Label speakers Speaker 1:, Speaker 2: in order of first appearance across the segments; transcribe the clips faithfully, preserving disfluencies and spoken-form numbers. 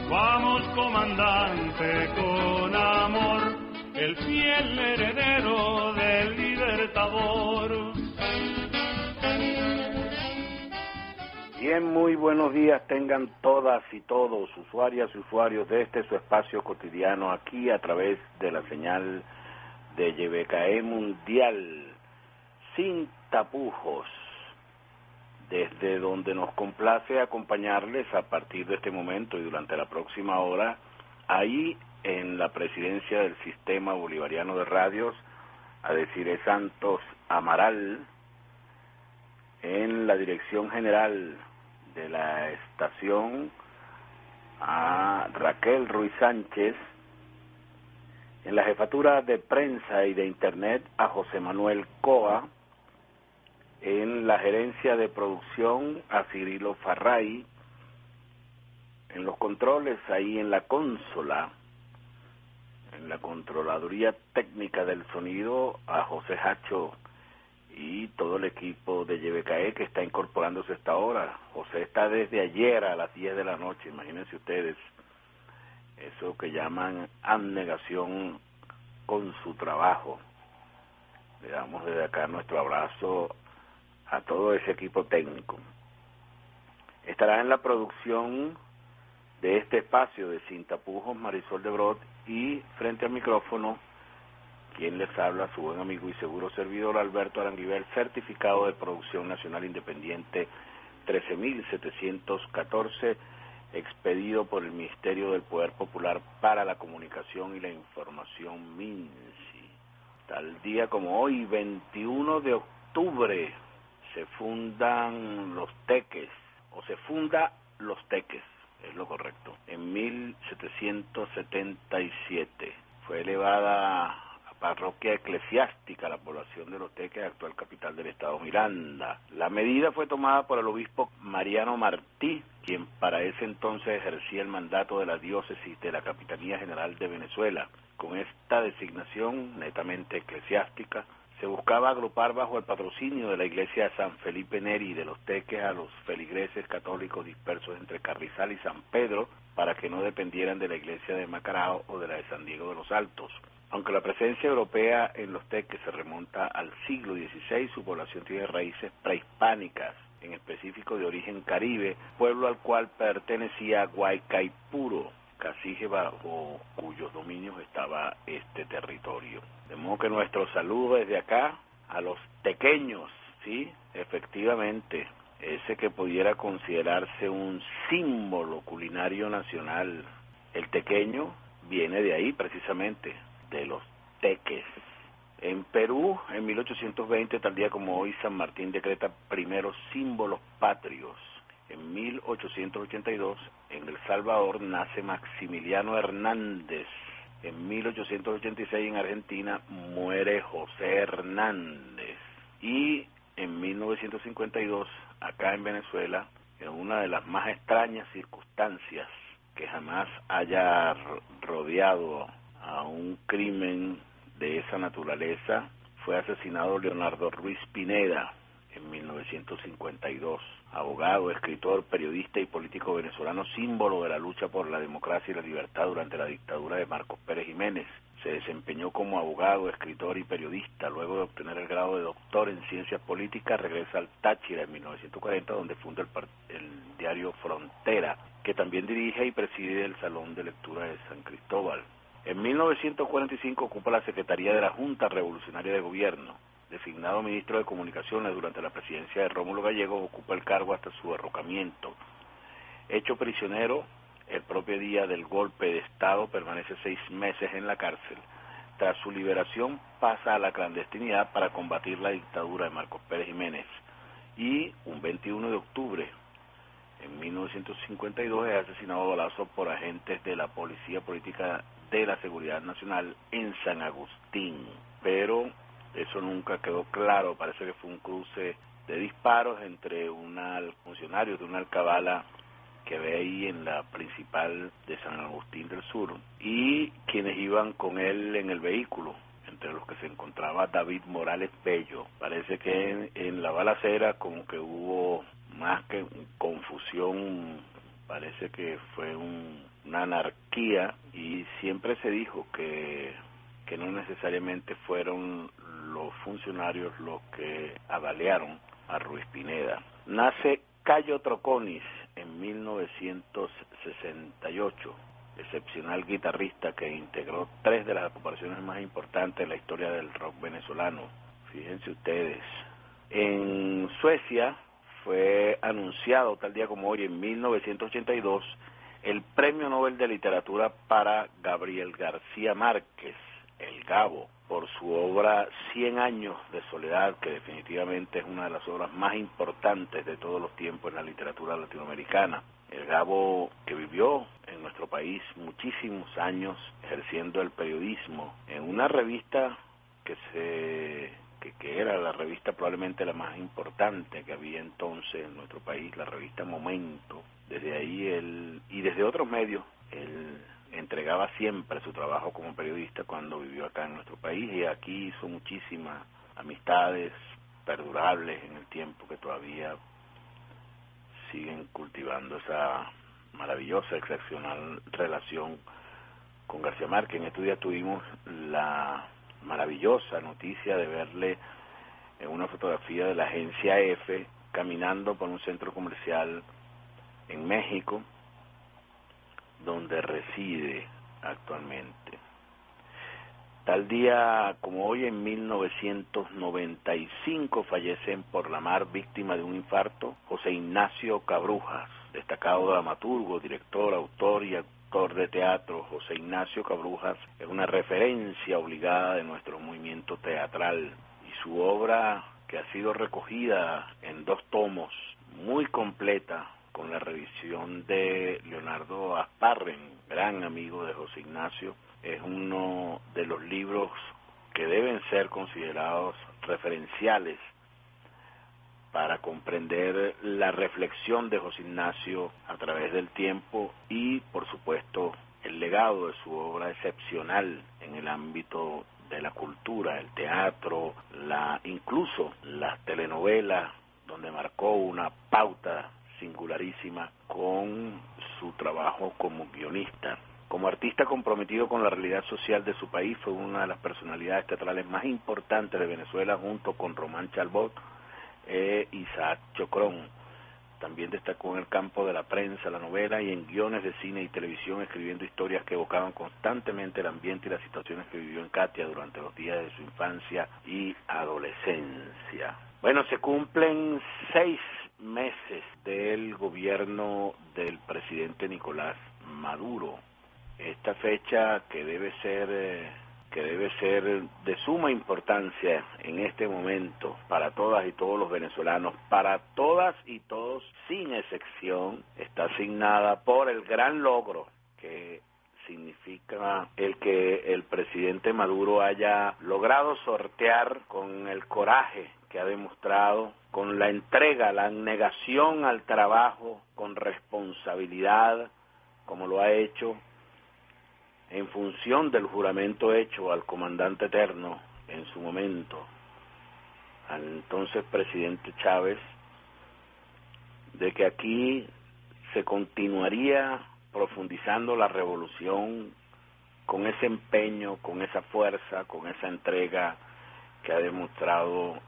Speaker 1: Vamos, comandante, con amor, el fiel heredero del Libertador.
Speaker 2: Bien, muy buenos días tengan todas y todos, usuarias y usuarios de este su espacio cotidiano aquí a través de la señal de Y B K E Mundial, sin tapujos, desde donde nos complace acompañarles a partir de este momento y durante la próxima hora, ahí en la presidencia del Sistema Bolivariano de Radios, a Desiree Santos Amaral, en la dirección general de la estación, a Raquel Ruiz Sánchez, en la jefatura de prensa y de internet a José Manuel Coa, en la gerencia de producción a Cirilo Farray, en los controles ahí en la consola, en la controladuría técnica del sonido a José Hacho y todo el equipo de Y B K E que está incorporándose a esta hora. José está desde ayer a las diez de la noche, imagínense ustedes, eso que llaman abnegación con su trabajo. Le damos desde acá nuestro abrazo a todo ese equipo técnico. Estará en la producción de este espacio de Sin Tapujos Marisol de Brot, y frente al micrófono quien les habla, su buen amigo y seguro servidor Alberto Aranguivel, certificado de producción nacional independiente trece mil setecientos catorce, expedido por el Ministerio del Poder Popular para la Comunicación y la Información, MINSI. Tal día como hoy, veintiuno de octubre, se fundan los Teques, o se funda los Teques, es lo correcto, en mil setecientos setenta y siete. Fue elevada a parroquia eclesiástica la población de los Teques, actual capital del estado Miranda. La medida fue tomada por el obispo Mariano Martí, quien para ese entonces ejercía el mandato de la diócesis de la Capitanía General de Venezuela. Con esta designación netamente eclesiástica, se buscaba agrupar bajo el patrocinio de la iglesia de San Felipe Neri de los Teques a los feligreses católicos dispersos entre Carrizal y San Pedro, para que no dependieran de la iglesia de Macarao o de la de San Diego de los Altos. Aunque la presencia europea en los Teques se remonta al siglo dieciséis, su población tiene raíces prehispánicas, en específico de origen caribe, pueblo al cual pertenecía Guaycaipuro, cacique bajo cuyos dominios estaba este territorio. De modo que nuestro saludo desde acá a los tequeños, sí, efectivamente, ese que pudiera considerarse un símbolo culinario nacional. El tequeño viene de ahí precisamente, de los Teques. En Perú, en mil ochocientos veinte, tal día como hoy, San Martín decreta primeros símbolos patrios. En mil ochocientos ochenta y dos, en El Salvador, nace Maximiliano Hernández. En mil ochocientos ochenta y seis, en Argentina, muere José Hernández. Y en mil novecientos cincuenta y dos, acá en Venezuela, en una de las más extrañas circunstancias que jamás haya rodeado a un crimen de esa naturaleza, fue asesinado Leonardo Ruiz Pineda en mil novecientos cincuenta y dos, abogado, escritor, periodista y político venezolano, símbolo de la lucha por la democracia y la libertad durante la dictadura de Marcos Pérez Jiménez. Se desempeñó como abogado, escritor y periodista. Luego de obtener el grado de doctor en ciencias políticas, regresa al Táchira en mil novecientos cuarenta, donde funda el, el diario Frontera, que también dirige y preside el Salón de Lectura de San Cristóbal. En mil novecientos cuarenta y cinco ocupa la Secretaría de la Junta Revolucionaria de Gobierno. Designado ministro de Comunicaciones durante la presidencia de Rómulo Gallegos, ocupa el cargo hasta su derrocamiento. Hecho prisionero el propio día del golpe de Estado, permanece seis meses en la cárcel. Tras su liberación pasa a la clandestinidad para combatir la dictadura de Marcos Pérez Jiménez. Y un veintiuno de octubre en mil novecientos cincuenta y dos es asesinado a balazos por agentes de la Policía Política de la Seguridad Nacional en San Agustín. Pero eso nunca quedó claro, parece que fue un cruce de disparos entre una, funcionarios de una alcabala que ve ahí en la principal de San Agustín del Sur y quienes iban con él en el vehículo, entre los que se encontraba David Morales Bello. Parece que en, en la balacera como que hubo más que confusión, parece que fue un, un una anarquía, y siempre se dijo que, que no necesariamente fueron los funcionarios los que avalearon a Ruiz Pineda. Nace Cayo Troconis en mil novecientos sesenta y ocho, excepcional guitarrista que integró tres de las agrupaciones más importantes en la historia del rock venezolano. Fíjense ustedes. En Suecia fue anunciado tal día como hoy, en mil novecientos ochenta y dos, el Premio Nobel de Literatura para Gabriel García Márquez, el Gabo, por su obra Cien años de soledad, que definitivamente es una de las obras más importantes de todos los tiempos en la literatura latinoamericana. El Gabo, que vivió en nuestro país muchísimos años ejerciendo el periodismo en una revista que se que, que era la revista probablemente la más importante que había entonces en nuestro país, la revista Momento. Desde ahí él, y desde otros medios, él entregaba siempre su trabajo como periodista cuando vivió acá en nuestro país, y aquí hizo muchísimas amistades perdurables en el tiempo que todavía siguen cultivando esa maravillosa, excepcional relación con García Márquez. En estos días tuvimos la maravillosa noticia de verle en una fotografía de la agencia F caminando por un centro comercial en México, donde reside actualmente. Tal día como hoy, en mil novecientos noventa y cinco, fallece en Por la Mar, víctima de un infarto, José Ignacio Cabrujas, destacado dramaturgo, director, autor y actor de teatro. José Ignacio Cabrujas es una referencia obligada de nuestro movimiento teatral, y su obra, que ha sido recogida en dos tomos, muy completa, con la revisión de Leonardo Asparren, gran amigo de José Ignacio, es uno de los libros que deben ser considerados referenciales para comprender la reflexión de José Ignacio a través del tiempo y, por supuesto, el legado de su obra excepcional en el ámbito de la cultura, el teatro, la incluso las telenovelas, donde marcó una pauta singularísima con su trabajo como guionista. Como artista comprometido con la realidad social de su país, fue una de las personalidades teatrales más importantes de Venezuela, junto con Román Chalbot e Isaac Chocrón. También destacó en el campo de la prensa, la novela y en guiones de cine y televisión, escribiendo historias que evocaban constantemente el ambiente y las situaciones que vivió en Catia durante los días de su infancia y adolescencia. Bueno, se cumplen seis meses del gobierno del presidente Nicolás Maduro. Esta fecha que debe ser eh, que debe ser de suma importancia en este momento para todas y todos los venezolanos, para todas y todos sin excepción, está asignada por el gran logro que significa el que el presidente Maduro haya logrado sortear con el coraje que ha demostrado, con la entrega, la abnegación al trabajo, con responsabilidad, como lo ha hecho, en función del juramento hecho al comandante eterno en su momento, al entonces presidente Chávez, de que aquí se continuaría profundizando la revolución con ese empeño, con esa fuerza, con esa entrega que ha demostrado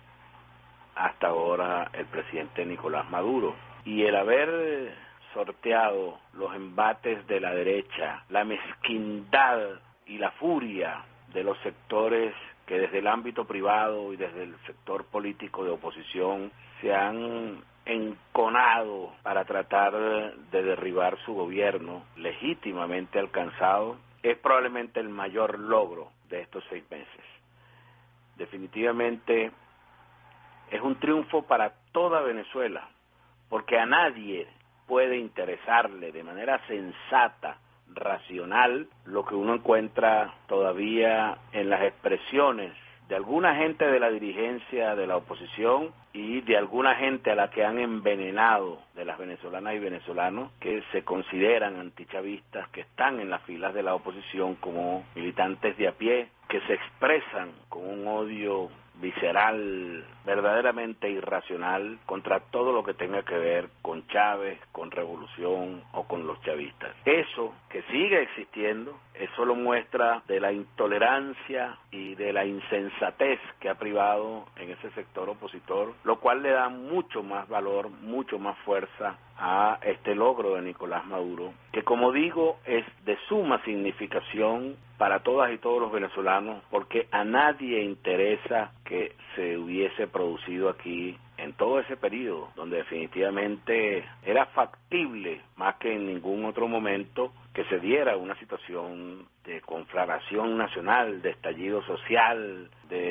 Speaker 2: hasta ahora el presidente Nicolás Maduro. Y el haber sorteado los embates de la derecha, la mezquindad y la furia de los sectores que desde el ámbito privado y desde el sector político de oposición se han enconado para tratar de derribar su gobierno legítimamente alcanzado, es probablemente el mayor logro de estos seis meses. Definitivamente es un triunfo para toda Venezuela, porque a nadie puede interesarle de manera sensata, racional, lo que uno encuentra todavía en las expresiones de alguna gente de la dirigencia de la oposición y de alguna gente a la que han envenenado, de las venezolanas y venezolanos que se consideran antichavistas, que están en las filas de la oposición como militantes de a pie, que se expresan con un odio visceral, verdaderamente irracional contra todo lo que tenga que ver con Chávez, con revolución o con los chavistas. Eso que sigue existiendo es solo muestra de la intolerancia y de la insensatez que ha privado en ese sector opositor, lo cual le da mucho más valor, mucho más fuerza a este logro de Nicolás Maduro, que como digo es de suma significación para todas y todos los venezolanos, porque a nadie interesa que se hubiese producido aquí en todo ese periodo, donde definitivamente era factible, más que en ningún otro momento, que se diera una situación de conflagración nacional, de estallido social,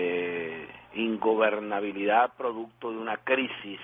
Speaker 2: de ingobernabilidad producto de una crisis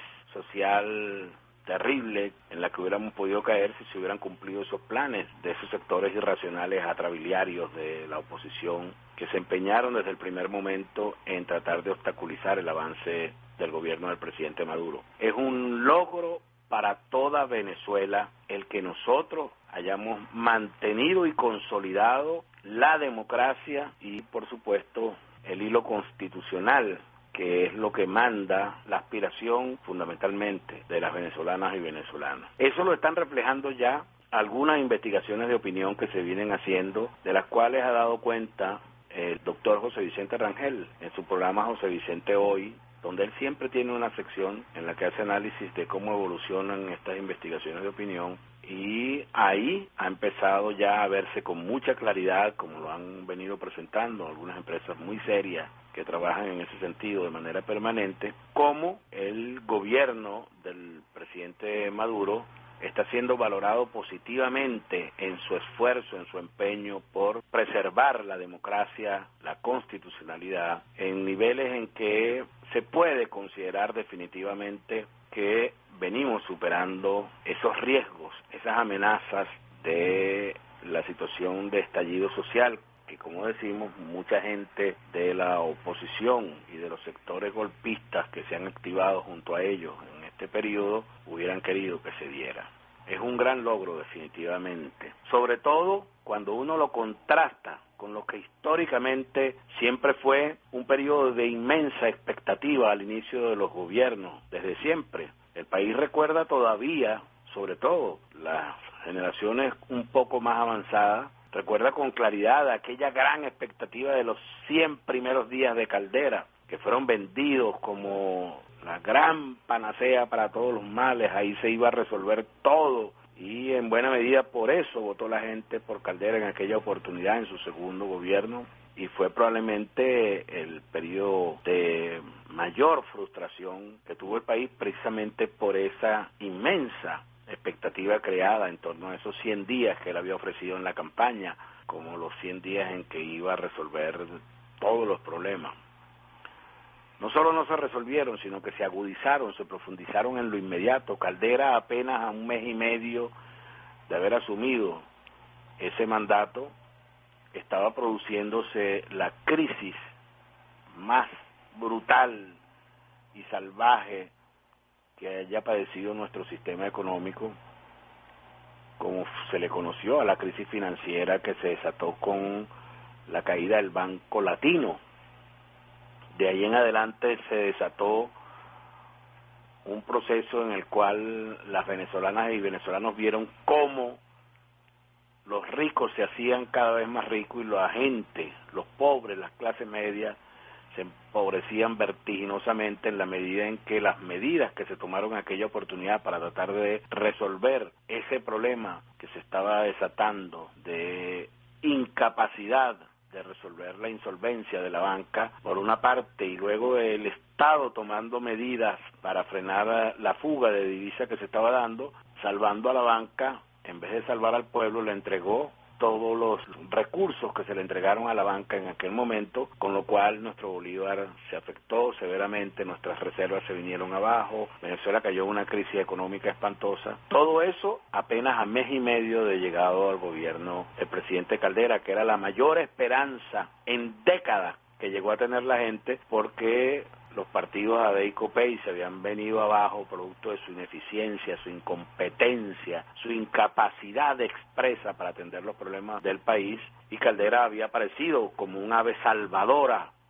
Speaker 2: social terrible en la que hubiéramos podido caer si se hubieran cumplido esos planes de esos sectores irracionales atrabiliarios de la oposición que se empeñaron desde el primer momento en tratar de obstaculizar el avance del gobierno del presidente Maduro. Es un logro para toda Venezuela el que nosotros hayamos mantenido y consolidado la democracia y, por supuesto, el hilo constitucional, que es lo que manda la aspiración fundamentalmente de las venezolanas y venezolanos. Eso lo están reflejando ya algunas investigaciones de opinión que se vienen haciendo, de las cuales ha dado cuenta el doctor José Vicente Rangel en su programa José Vicente Hoy, donde él siempre tiene una sección en la que hace análisis de cómo evolucionan estas investigaciones de opinión, y ahí ha empezado ya a verse con mucha claridad, como lo han venido presentando algunas empresas muy serias que trabajan en ese sentido de manera permanente, cómo el gobierno del presidente Maduro está siendo valorado positivamente en su esfuerzo, en su empeño por preservar la democracia, la constitucionalidad, en niveles en que se puede considerar definitivamente que venimos superando esos riesgos, esas amenazas de la situación de estallido social, que como decimos, mucha gente de la oposición y de los sectores golpistas que se han activado junto a ellos en este periodo hubieran querido que se diera. Es un gran logro definitivamente, sobre todo cuando uno lo contrasta con lo que históricamente siempre fue un periodo de inmensa expectativa al inicio de los gobiernos, desde siempre. El país recuerda todavía, sobre todo las generaciones un poco más avanzadas, recuerda con claridad aquella gran expectativa de los cien primeros días de Caldera, que fueron vendidos como la gran panacea para todos los males, ahí se iba a resolver todo, y en buena medida por eso votó la gente por Caldera en aquella oportunidad, en su segundo gobierno, y fue probablemente el periodo de mayor frustración que tuvo el país precisamente por esa inmensa expectativa creada en torno a esos cien días que él había ofrecido en la campaña, como los cien días en que iba a resolver todos los problemas. No solo no se resolvieron, sino que se agudizaron, se profundizaron en lo inmediato. Caldera, apenas a un mes y medio de haber asumido ese mandato, estaba produciéndose la crisis más brutal y salvaje que haya padecido nuestro sistema económico, como se le conoció a la crisis financiera que se desató con la caída del Banco Latino. De ahí en adelante se desató un proceso en el cual las venezolanas y venezolanos vieron cómo los ricos se hacían cada vez más ricos y la gente, los pobres, las clases medias, se empobrecían vertiginosamente en la medida en que las medidas que se tomaron en aquella oportunidad para tratar de resolver ese problema que se estaba desatando de incapacidad de resolver la insolvencia de la banca, por una parte, y luego el Estado tomando medidas para frenar la fuga de divisa que se estaba dando, salvando a la banca, en vez de salvar al pueblo, le entregó todos los recursos que se le entregaron a la banca en aquel momento, con lo cual nuestro bolívar se afectó severamente, nuestras reservas se vinieron abajo, Venezuela cayó en una crisis económica espantosa. Todo eso apenas a mes y medio de llegado al gobierno del presidente Caldera, que era la mayor esperanza en décadas que llegó a tener la gente, porque los partidos A D y COPEI se habían venido abajo producto de su ineficiencia, su incompetencia, su incapacidad expresa para atender los problemas del país, y Caldera había aparecido como un ave salvadora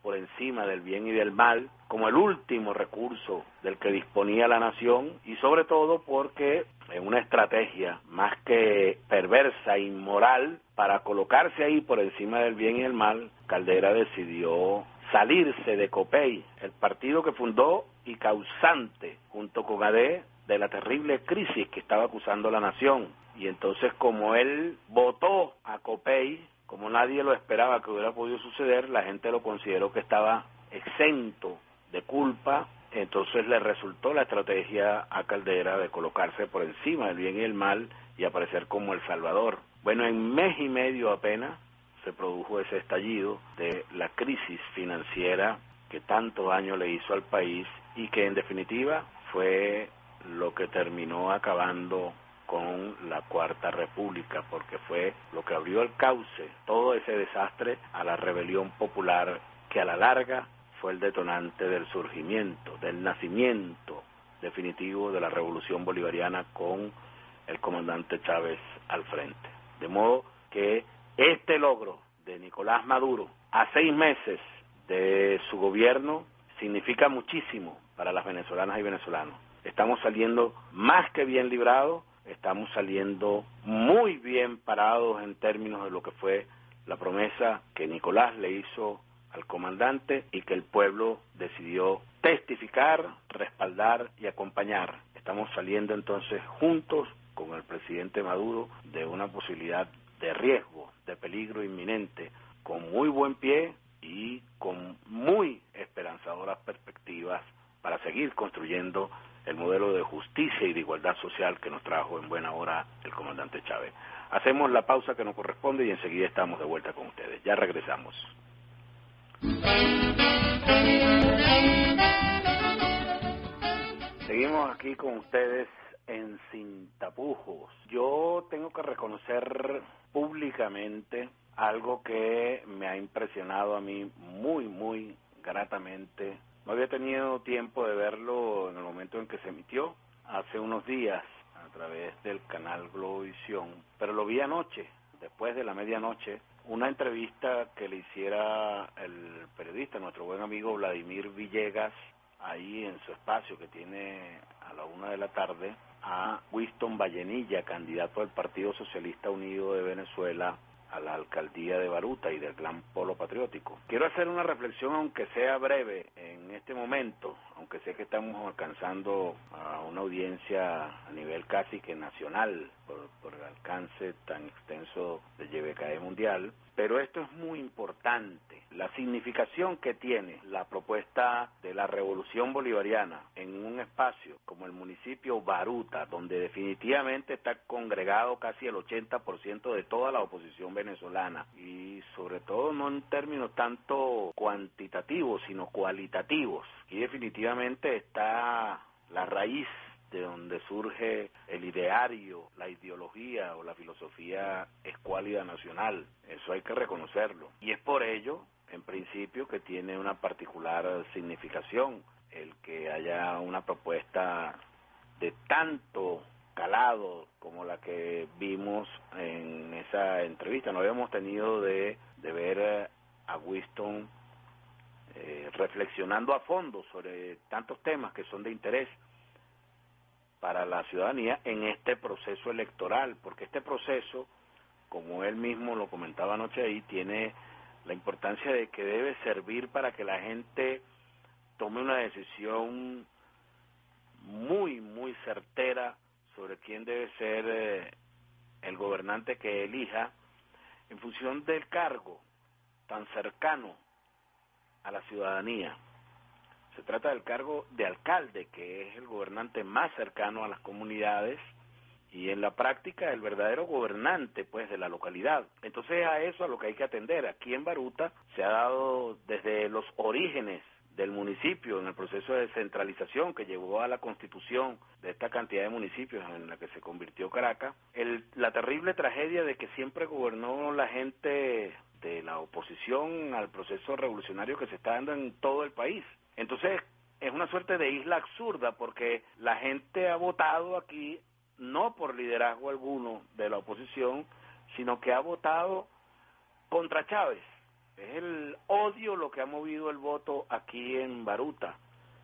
Speaker 2: por encima del bien y del mal, como el último recurso del que disponía la nación, y sobre todo porque en una estrategia más que perversa e inmoral para colocarse ahí por encima del bien y el mal, Caldera decidió salirse de COPEI, el partido que fundó y causante, junto con A D, de la terrible crisis que estaba acusando la nación. Y entonces, como él votó a COPEI, como nadie lo esperaba que hubiera podido suceder, la gente lo consideró que estaba exento de culpa. Entonces le resultó la estrategia a Caldera de colocarse por encima del bien y el mal y aparecer como el salvador. Bueno, en mes y medio apenas se produjo ese estallido de la crisis financiera que tanto daño le hizo al país y que en definitiva fue lo que terminó acabando con la Cuarta República, porque fue lo que abrió el cauce, todo ese desastre, a la rebelión popular que a la larga fue el detonante del surgimiento, del nacimiento definitivo de la revolución bolivariana con el comandante Chávez al frente. De modo que este logro de Nicolás Maduro a seis meses de su gobierno significa muchísimo para las venezolanas y venezolanos. Estamos saliendo más que bien librados, estamos saliendo muy bien parados en términos de lo que fue la promesa que Nicolás le hizo al comandante y que el pueblo decidió testificar, respaldar y acompañar. Estamos saliendo entonces juntos con el presidente Maduro de una posibilidad de riesgo, de peligro inminente, con muy buen pie y con muy esperanzadoras perspectivas para seguir construyendo el modelo de justicia y de igualdad social que nos trajo en buena hora el comandante Chávez. Hacemos la pausa que nos corresponde y enseguida estamos de vuelta con ustedes. Ya regresamos. Seguimos aquí con ustedes en Sin Tapujos. Yo tengo que reconocer públicamente algo que me ha impresionado a mí muy, muy gratamente. No había tenido tiempo de verlo en el momento en que se emitió, hace unos días, a través del canal Globovisión, pero lo vi anoche, después de la medianoche, una entrevista que le hiciera el periodista, nuestro buen amigo Vladimir Villegas, ahí en su espacio que tiene a la una de la tarde, a Winston Vallenilla, candidato del Partido Socialista Unido de Venezuela a la alcaldía de Baruta y del Gran Polo Patriótico. Quiero hacer una reflexión, aunque sea breve, en este momento, aunque sé que estamos alcanzando a una audiencia a nivel casi que nacional, por, por el alcance tan extenso de Y B K E mundial, pero esto es muy importante, la significación que tiene la propuesta de la Revolución Bolivariana en un espacio como el municipio Baruta, donde definitivamente está congregado casi el ochenta por ciento de toda la oposición venezolana, y sobre todo no en términos tanto cuantitativos, sino cualitativos, y definitivamente está la raíz de donde surge el ideario, la ideología o la filosofía escuálida nacional. Eso hay que reconocerlo. Y es por ello, en principio, que tiene una particular significación el que haya una propuesta de tanto calado como la que vimos en esa entrevista. No habíamos tenido de, de ver a Winston eh, reflexionando a fondo sobre tantos temas que son de interés para la ciudadanía en este proceso electoral, porque este proceso, como él mismo lo comentaba anoche ahí, tiene la importancia de que debe servir para que la gente tome una decisión muy, muy certera sobre quién debe ser eh, el gobernante que elija en función del cargo tan cercano a la ciudadanía. Se trata del cargo de alcalde, que es el gobernante más cercano a las comunidades y en la práctica el verdadero gobernante, pues, de la localidad. Entonces a eso a lo que hay que atender. Aquí en Baruta se ha dado desde los orígenes del municipio, en el proceso de descentralización que llevó a la constitución de esta cantidad de municipios en la que se convirtió Caracas, el, la terrible tragedia de que siempre gobernó la gente de la oposición al proceso revolucionario que se está dando en todo el país. Entonces, es una suerte de isla absurda porque la gente ha votado aquí no por liderazgo alguno de la oposición, sino que ha votado contra Chávez. Es el odio lo que ha movido el voto aquí en Baruta.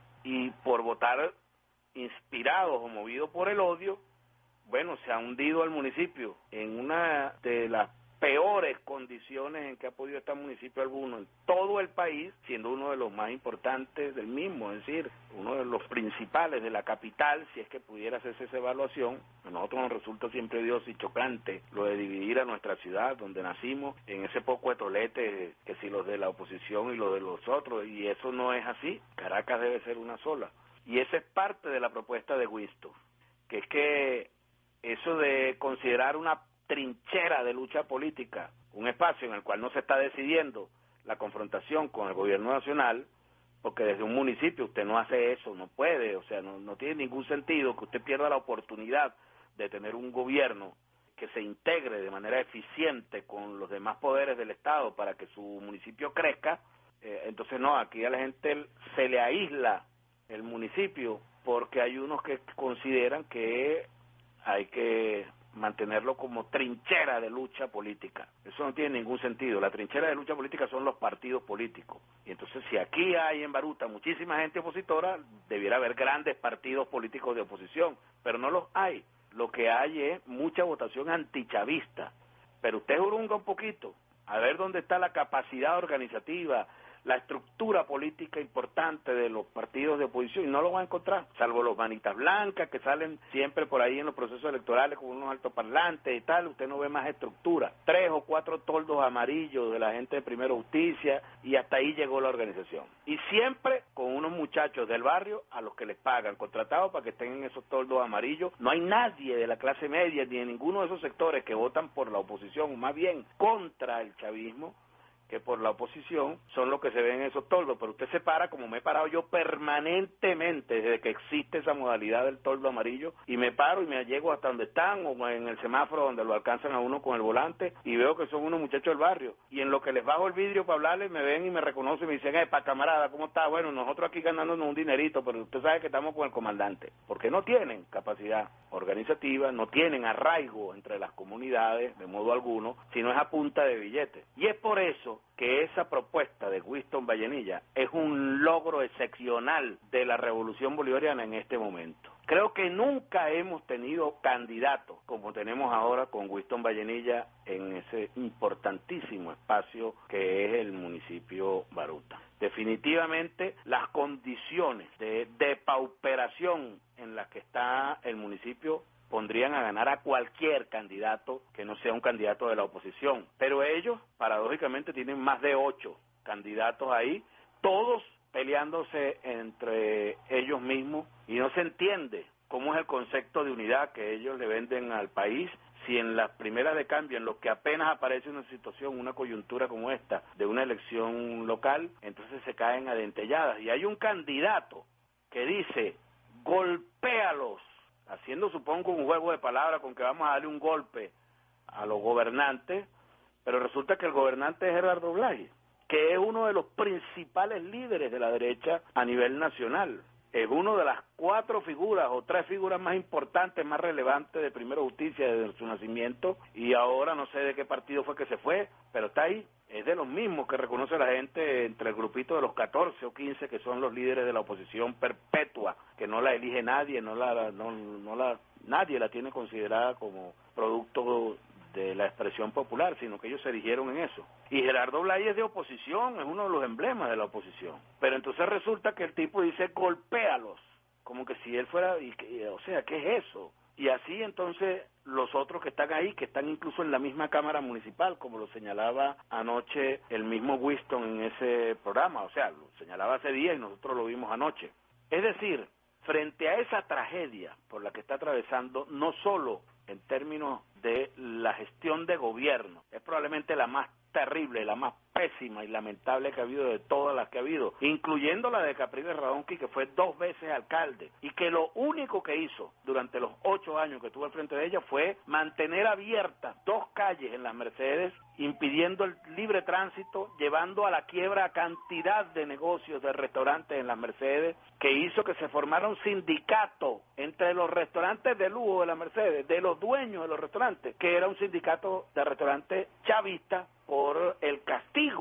Speaker 2: Y por votar inspirados o movidos por el odio, bueno, se ha hundido el municipio en una de las peores condiciones en que ha podido estar municipio alguno en todo el país, siendo uno de los más importantes del mismo, es decir, uno de los principales de la capital, si es que pudiera hacerse esa evaluación. A nosotros nos resulta siempre odioso y chocante lo de dividir a nuestra ciudad, donde nacimos, en ese poco de tolete, que si los de la oposición y los de los otros, y eso no es así. Caracas debe ser una sola. Y esa es parte de la propuesta de Winston, que es que eso de considerar una trinchera de lucha política, un espacio en el cual no se está decidiendo la confrontación con el gobierno nacional, porque desde un municipio usted no hace eso, no puede, o sea, no, no tiene ningún sentido que usted pierda la oportunidad de tener un gobierno que se integre de manera eficiente con los demás poderes del Estado para que su municipio crezca. Eh, entonces no, aquí a la gente se le aísla el municipio porque hay unos que consideran que hay que mantenerlo como trinchera de lucha política. Eso no tiene ningún sentido. La trinchera de lucha política son los partidos políticos. Y entonces, si aquí hay en Baruta muchísima gente opositora, debiera haber grandes partidos políticos de oposición, pero no los hay. Lo que hay es mucha votación antichavista. Pero usted jurunga un poquito, a ver dónde está la capacidad organizativa, la estructura política importante de los partidos de oposición, y no lo va a encontrar, salvo los manitas blancas que salen siempre por ahí en los procesos electorales con unos altoparlantes y tal. Usted no ve más estructura, tres o cuatro toldos amarillos de la gente de Primero Justicia, y hasta ahí llegó la organización, y siempre con unos muchachos del barrio a los que les pagan, contratados para que estén en esos toldos amarillos. No hay nadie de la clase media ni de ninguno de esos sectores que votan por la oposición, más bien contra el chavismo, que por la oposición, son los que se ven en esos toldos. Pero usted se para, como me he parado yo permanentemente desde que existe esa modalidad del toldo amarillo, y me paro y me llego hasta donde están, o en el semáforo donde lo alcanzan a uno con el volante, y veo que son unos muchachos del barrio, y en lo que les bajo el vidrio para hablarles, me ven y me reconocen y me dicen: eh, pa camarada, ¿cómo está? Bueno, nosotros aquí ganándonos un dinerito, pero usted sabe que estamos con el comandante, porque no tienen capacidad organizativa, no tienen arraigo entre las comunidades de modo alguno, sino es a punta de billetes. Y es por eso que esa propuesta de Winston Vallenilla es un logro excepcional de la revolución bolivariana en este momento. Creo que nunca hemos tenido candidatos como tenemos ahora con Winston Vallenilla en ese importantísimo espacio que es el municipio Baruta. Definitivamente las condiciones de depauperación en las que está el municipio pondrían a ganar a cualquier candidato que no sea un candidato de la oposición. Pero ellos, paradójicamente, tienen más de ocho candidatos ahí, todos peleándose entre ellos mismos, y no se entiende cómo es el concepto de unidad que ellos le venden al país, si en las primeras de cambio, en los que apenas aparece una situación, una coyuntura como esta, de una elección local, entonces se caen a dentelladas. Y hay un candidato que dice: golpéalos, haciendo, supongo, un juego de palabras con que vamos a darle un golpe a los gobernantes, pero resulta que el gobernante es Gerardo Blay, que es uno de los principales líderes de la derecha a nivel nacional. Es uno de las cuatro figuras o tres figuras más importantes, más relevantes de Primero Justicia desde su nacimiento, y ahora no sé de qué partido fue que se fue, pero está ahí. Es de los mismos que reconoce la gente entre el grupito de los catorce o quince que son los líderes de la oposición perpetua, que no la elige nadie, no la, no, no la, nadie la tiene considerada como producto de la expresión popular, sino que ellos se erigieron en eso. Y Gerardo Blay es de oposición, es uno de los emblemas de la oposición. Pero entonces resulta que el tipo dice: golpéalos, como que si él fuera, y que, o sea, ¿qué es eso? Y así entonces los otros que están ahí, que están incluso en la misma Cámara Municipal, como lo señalaba anoche el mismo Winston en ese programa, o sea, lo señalaba hace días y nosotros lo vimos anoche. Es decir, frente a esa tragedia por la que está atravesando, no solo en términos de la gestión de gobierno, es probablemente la más terrible, la más pésima y lamentable que ha habido de todas las que ha habido, incluyendo la de Capriles Radonqui, que fue dos veces alcalde, y que lo único que hizo durante los ocho años que estuvo al frente de ella fue mantener abiertas dos calles en las Mercedes, impidiendo el libre tránsito, llevando a la quiebra a cantidad de negocios de restaurantes en las Mercedes, que hizo que se formara un sindicato entre los restaurantes de lujo de las Mercedes, de los dueños de los restaurantes, que era un sindicato de restaurantes chavista, por el castigo que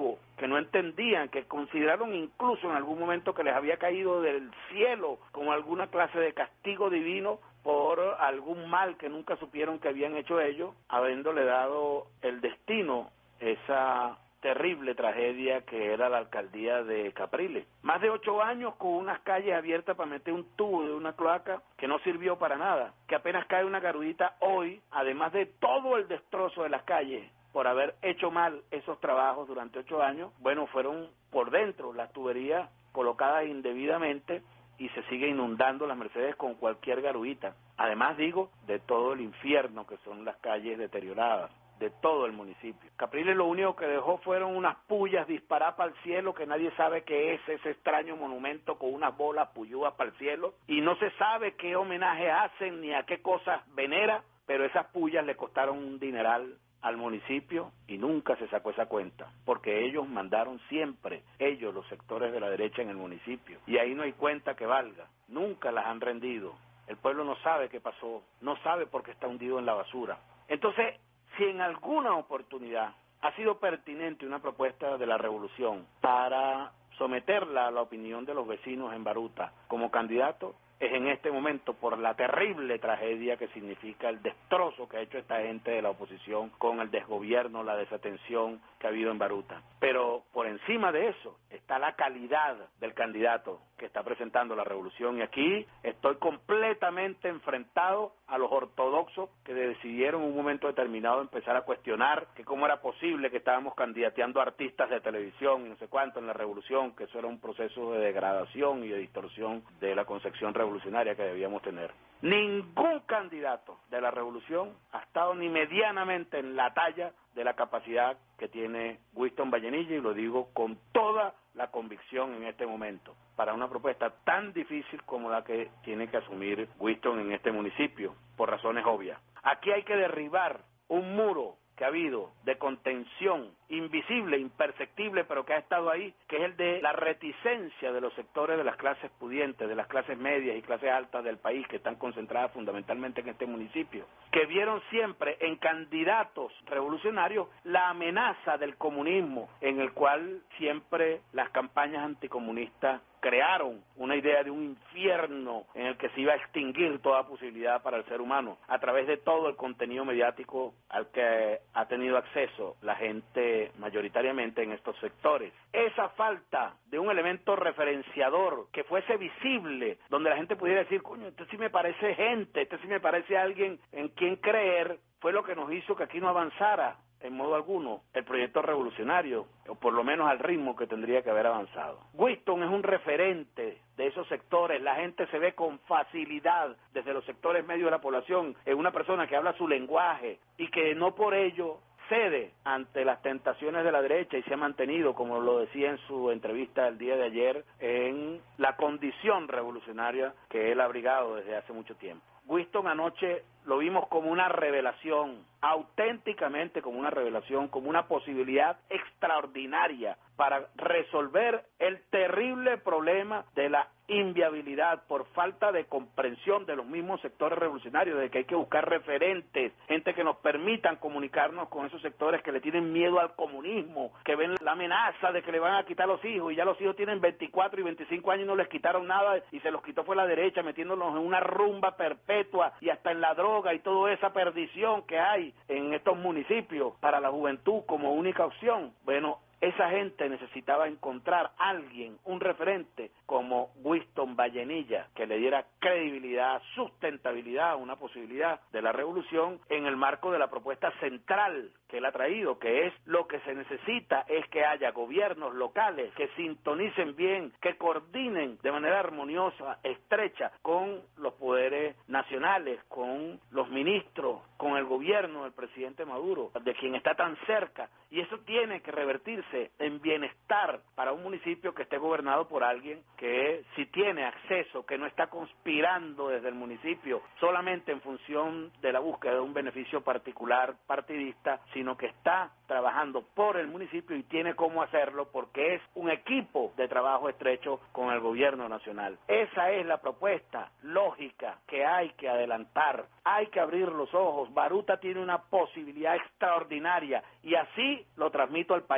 Speaker 2: no entendían, que consideraron incluso en algún momento que les había caído del cielo como alguna clase de castigo divino por algún mal que nunca supieron que habían hecho ellos, habiéndole dado el destino esa terrible tragedia que era la alcaldía de Capriles. Más de ocho años con unas calles abiertas para meter un tubo de una cloaca que no sirvió para nada, que apenas cae una garudita hoy, además de todo el destrozo de las calles por haber hecho mal esos trabajos durante ocho años, bueno, fueron por dentro las tuberías colocadas indebidamente y se sigue inundando las Mercedes con cualquier garudita. Además, digo, de todo el infierno que son las calles deterioradas de todo el municipio. Capriles lo único que dejó fueron unas pullas disparadas para el cielo, que nadie sabe qué es ese extraño monumento con unas bolas puyúas para el cielo, y no se sabe qué homenaje hacen ni a qué cosas venera, pero esas pullas le costaron un dineral al municipio y nunca se sacó esa cuenta, porque ellos mandaron siempre, ellos, los sectores de la derecha en el municipio, y ahí no hay cuenta que valga, nunca las han rendido. El pueblo no sabe qué pasó, no sabe por qué está hundido en la basura. Entonces, si en alguna oportunidad ha sido pertinente una propuesta de la revolución para someterla a la opinión de los vecinos en Baruta como candidato, es en este momento por la terrible tragedia que significa el destrozo que ha hecho esta gente de la oposición con el desgobierno, la desatención que ha habido en Baruta. Pero por encima de eso está la calidad del candidato que está presentando la revolución, y aquí estoy completamente enfrentado a los ortodoxos que decidieron en un momento determinado empezar a cuestionar que cómo era posible que estábamos candidateando a artistas de televisión y no sé cuánto en la revolución, que eso era un proceso de degradación y de distorsión de la concepción revolucionaria que debíamos tener. Ningún candidato de la revolución ha estado ni medianamente en la talla de la capacidad que tiene Winston Vallenilla, y lo digo con toda la convicción en este momento, para una propuesta tan difícil como la que tiene que asumir Winston en este municipio, por razones obvias. Aquí hay que derribar un muro que ha habido de contención invisible, imperceptible, pero que ha estado ahí, que es el de la reticencia de los sectores de las clases pudientes, de las clases medias y clases altas del país, que están concentradas fundamentalmente en este municipio, que vieron siempre en candidatos revolucionarios la amenaza del comunismo, en el cual siempre las campañas anticomunistas crearon una idea de un infierno en el que se iba a extinguir toda posibilidad para el ser humano a través de todo el contenido mediático al que ha tenido acceso la gente mayoritariamente en estos sectores. Esa falta de un elemento referenciador que fuese visible, donde la gente pudiera decir, coño, este sí me parece gente, este sí me parece alguien en quien creer, fue lo que nos hizo que aquí no avanzara en modo alguno el proyecto revolucionario, o por lo menos al ritmo que tendría que haber avanzado. Winston es un referente de esos sectores, la gente se ve con facilidad desde los sectores medios de la población en una persona que habla su lenguaje y que no por ello cede ante las tentaciones de la derecha y se ha mantenido, como lo decía en su entrevista el día de ayer, en la condición revolucionaria que él ha abrigado desde hace mucho tiempo. Winston anoche lo vimos como una revelación, auténticamente como una revelación, como una posibilidad extraordinaria para resolver el terrible problema de la inviabilidad por falta de comprensión de los mismos sectores revolucionarios, de que hay que buscar referentes, gente que nos permitan comunicarnos con esos sectores que le tienen miedo al comunismo, que ven la amenaza de que le van a quitar los hijos, y ya los hijos tienen veinticuatro y veinticinco años y no les quitaron nada, y se los quitó fue la derecha, metiéndolos en una rumba perpetua y hasta en la droga y toda esa perdición que hay en estos municipios para la juventud como única opción. Bueno, esa gente necesitaba encontrar a alguien, un referente como Winston Vallenilla, que le diera credibilidad, sustentabilidad, una posibilidad de la revolución en el marco de la propuesta central que él ha traído, que es lo que se necesita es que haya gobiernos locales que sintonicen bien, que coordinen de manera armoniosa, estrecha, con los poderes nacionales, con los ministros, con el gobierno del presidente Maduro, de quien está tan cerca, y eso tiene que revertirse en bienestar para un municipio que esté gobernado por alguien que si tiene acceso, que no está conspirando desde el municipio solamente en función de la búsqueda de un beneficio particular partidista, sino que está trabajando por el municipio y tiene cómo hacerlo porque es un equipo de trabajo estrecho con el gobierno nacional. Esa es la propuesta lógica que hay que adelantar, hay que abrir los ojos. Baruta tiene una posibilidad extraordinaria y así lo transmito al país entero.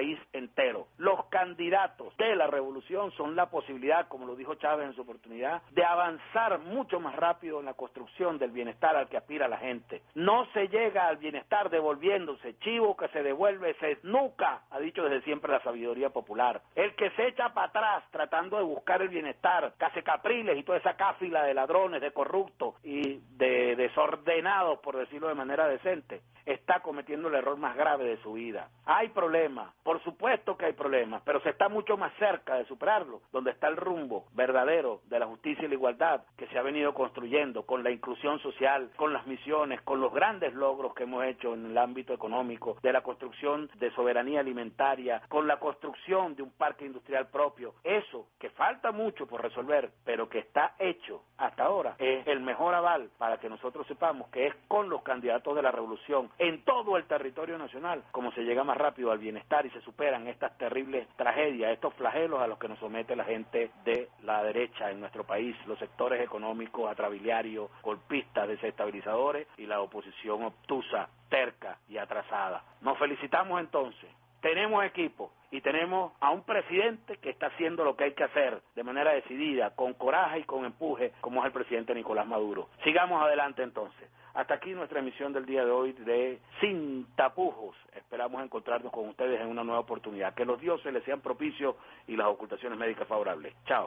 Speaker 2: entero. Los candidatos de la revolución son la posibilidad, como lo dijo Chávez en su oportunidad, de avanzar mucho más rápido en la construcción del bienestar al que aspira la gente. No se llega al bienestar devolviéndose, chivo que se devuelve se esnuca, ha dicho desde siempre la sabiduría popular. El que se echa para atrás tratando de buscar el bienestar, cacecapriles y toda esa cáfila de ladrones, de corruptos y de desordenados, por decirlo de manera decente, está cometiendo el error más grave de su vida. Hay problemas, por supuesto que hay problemas, pero se está mucho más cerca de superarlo, donde está el rumbo verdadero de la justicia y la igualdad que se ha venido construyendo con la inclusión social, con las misiones, con los grandes logros que hemos hecho en el ámbito económico, de la construcción de soberanía alimentaria, con la construcción de un parque industrial propio. Eso, que falta mucho por resolver, pero que está hecho hasta ahora, es el mejor aval para que nosotros sepamos que es con los candidatos de la revolución en todo el territorio nacional como se llega más rápido al bienestar y se superan estas terribles tragedias, estos flagelos a los que nos somete la gente de la derecha en nuestro país, los sectores económicos atrabiliarios, golpistas, desestabilizadores y la oposición obtusa, terca y atrasada. Nos felicitamos entonces. Tenemos equipo y tenemos a un presidente que está haciendo lo que hay que hacer de manera decidida, con coraje y con empuje, como es el presidente Nicolás Maduro. Sigamos adelante entonces. Hasta aquí nuestra emisión del día de hoy de Sin Tapujos. Esperamos encontrarnos con ustedes en una nueva oportunidad. Que los dioses les sean propicios y las ocultaciones médicas favorables. Chao.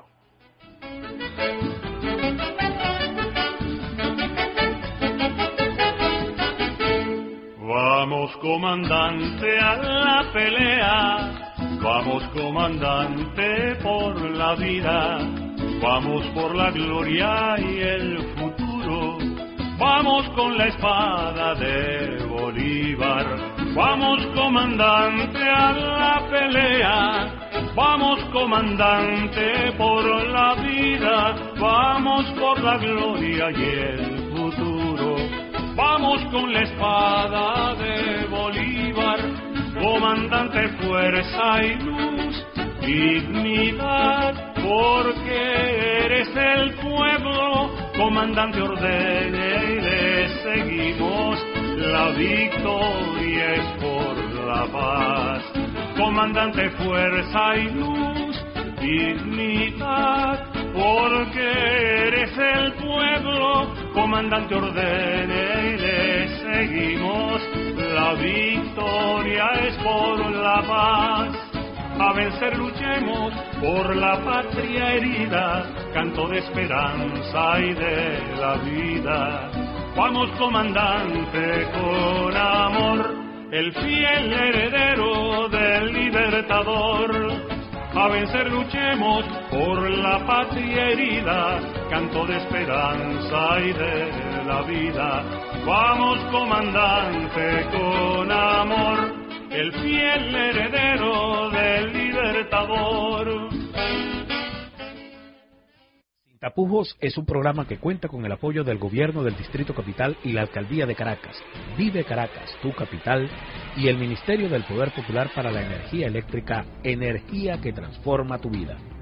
Speaker 1: Vamos, comandante, a la pelea. Vamos, comandante, por la vida. Vamos por la gloria y el futuro. Vamos con la espada de Bolívar. Vamos, comandante, a la pelea. Vamos, comandante, por la vida. Vamos por la gloria y el futuro. Vamos con la espada de Bolívar, comandante, fuerza y luz, dignidad, porque eres el pueblo, comandante, ordene y le seguimos, la victoria es por la paz. Comandante, fuerza y luz, dignidad, porque eres el pueblo, comandante, ordene y le seguimos, la victoria es por la paz. A vencer luchemos por la patria herida, canto de esperanza y de la vida. Vamos, comandante, con amor, el fiel heredero del libertador. A vencer luchemos por la patria herida, canto de esperanza y de la vida. Vamos, comandante, con amor, el fiel heredero del libertador.
Speaker 3: Sin Tapujos es un programa que cuenta con el apoyo del Gobierno del Distrito Capital y la Alcaldía de Caracas, Vive Caracas, tu capital, y el Ministerio del Poder Popular para la Energía Eléctrica, energía que transforma tu vida.